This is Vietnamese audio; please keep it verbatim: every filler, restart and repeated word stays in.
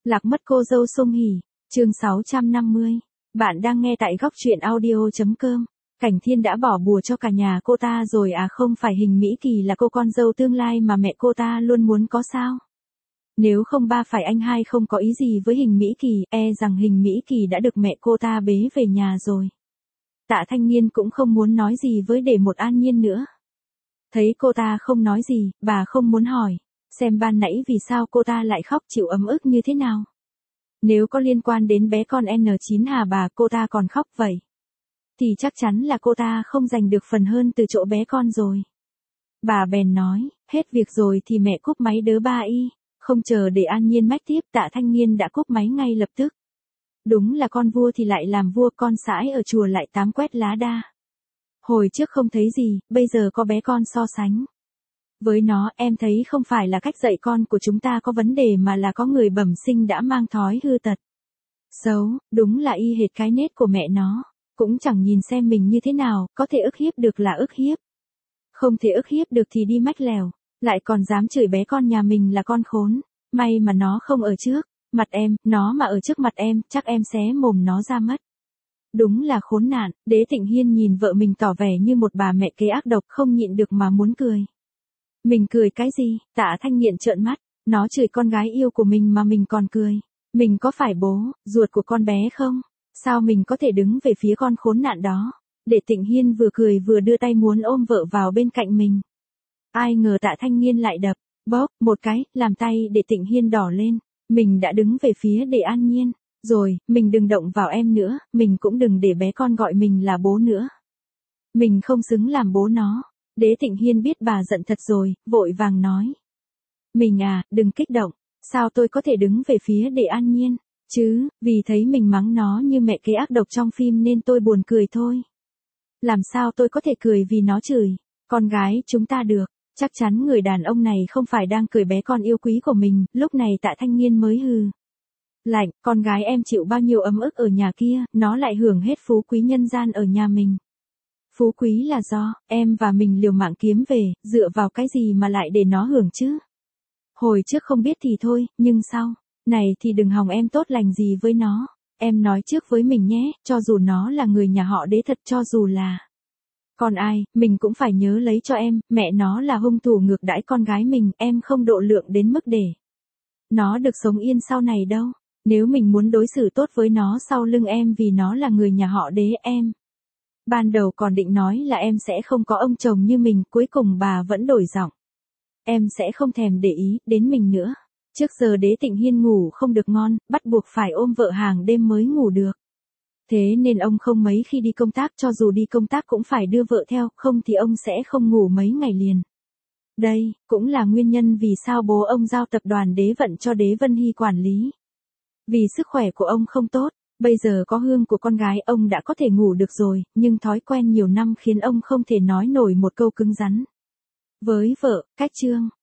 Lạc mất cô dâu Song Hỷ, chương sáu trăm năm mươi. Bạn đang nghe tại góc truyện audio.com. Cảnh Thiên đã bỏ bùa cho cả nhà cô ta rồi à? Không phải Hình Mỹ Kỳ là cô con dâu tương lai mà mẹ cô ta luôn muốn có sao? Nếu không ba phải anh hai không có ý gì với Hình Mỹ Kỳ, e rằng Hình Mỹ Kỳ đã được mẹ cô ta bế về nhà rồi. Tạ Thanh Nghiên cũng không muốn nói gì với Để Một An Nhiên nữa. Thấy cô ta không nói gì, bà không muốn hỏi, xem ban nãy vì sao cô ta lại khóc chịu ấm ức như thế nào. Nếu có liên quan đến bé con en chín hả bà, cô ta còn khóc vậy, thì chắc chắn là cô ta không giành được phần hơn từ chỗ bé con rồi. Bà bèn nói, hết việc rồi thì mẹ cúp máy đớ ba y. Không chờ để An Nhiên mách tiếp, Tạ Thanh Nghiên đã cúp máy ngay lập tức. Đúng là con vua thì lại làm vua, con sãi ở chùa lại tám quét lá đa. Hồi trước không thấy gì, bây giờ có bé con so sánh với nó, em thấy không phải là cách dạy con của chúng ta có vấn đề mà là có người bẩm sinh đã mang thói hư tật xấu, đúng là y hệt cái nết của mẹ nó, cũng chẳng nhìn xem mình như thế nào, có thể ức hiếp được là ức hiếp, không thể ức hiếp được thì đi mách lèo, lại còn dám chửi bé con nhà mình là con khốn. May mà nó không ở trước mặt em, nó mà ở trước mặt em, chắc em xé mồm nó ra mất. Đúng là khốn nạn. Đế Tịnh Hiên nhìn vợ mình tỏ vẻ như một bà mẹ kế ác độc, không nhịn được mà muốn cười. Mình cười cái gì? Tạ Thanh Nghiện trợn mắt, nó chửi con gái yêu của mình mà mình còn cười. Mình có phải bố, ruột của con bé không? Sao mình có thể đứng về phía con khốn nạn đó? Đế Tịnh Hiên vừa cười vừa đưa tay muốn ôm vợ vào bên cạnh mình. Ai ngờ Tạ Thanh Nghiên lại đập, bóp, một cái, làm tay Đế Tịnh Hiên đỏ lên. Mình đã đứng về phía Để An Nhiên. Rồi, mình đừng động vào em nữa, mình cũng đừng để bé con gọi mình là bố nữa. Mình không xứng làm bố nó. Đế Tịnh Hiên biết bà giận thật rồi, vội vàng nói. Mình à, đừng kích động, sao tôi có thể đứng về phía Để An Nhiên, chứ, vì thấy mình mắng nó như mẹ kế ác độc trong phim nên tôi buồn cười thôi. Làm sao tôi có thể cười vì nó chửi con gái chúng ta được, chắc chắn người đàn ông này không phải đang cười bé con yêu quý của mình. Lúc này Tạ Thanh Nghiên mới hừ lạnh, con gái em chịu bao nhiêu ấm ức ở nhà kia, nó lại hưởng hết phú quý nhân gian ở nhà mình. Phú quý là do em và mình liều mạng kiếm về, dựa vào cái gì mà lại để nó hưởng chứ? Hồi trước không biết thì thôi, nhưng sau này thì đừng hòng em tốt lành gì với nó. Em nói trước với mình nhé, cho dù nó là người nhà họ Đế thật, cho dù là còn ai, mình cũng phải nhớ lấy cho em. Mẹ nó là hung thủ ngược đãi con gái mình, em không độ lượng đến mức để nó được sống yên sau này đâu. Nếu mình muốn đối xử tốt với nó sau lưng em vì nó là người nhà họ Đế, em ban đầu còn định nói là em sẽ không có ông chồng như mình, cuối cùng bà vẫn đổi giọng. Em sẽ không thèm để ý đến mình nữa. Trước giờ Đế Tịnh Hiên ngủ không được ngon, bắt buộc phải ôm vợ hàng đêm mới ngủ được. Thế nên ông không mấy khi đi công tác, cho dù đi công tác cũng phải đưa vợ theo, không thì ông sẽ không ngủ mấy ngày liền. Đây, cũng là nguyên nhân vì sao bố ông giao tập đoàn Đế Vận cho Đế Vân Hy quản lý. Vì sức khỏe của ông không tốt, bây giờ có hương của con gái ông đã có thể ngủ được rồi, nhưng thói quen nhiều năm khiến ông không thể nói nổi một câu cứng rắn với vợ. Cách chương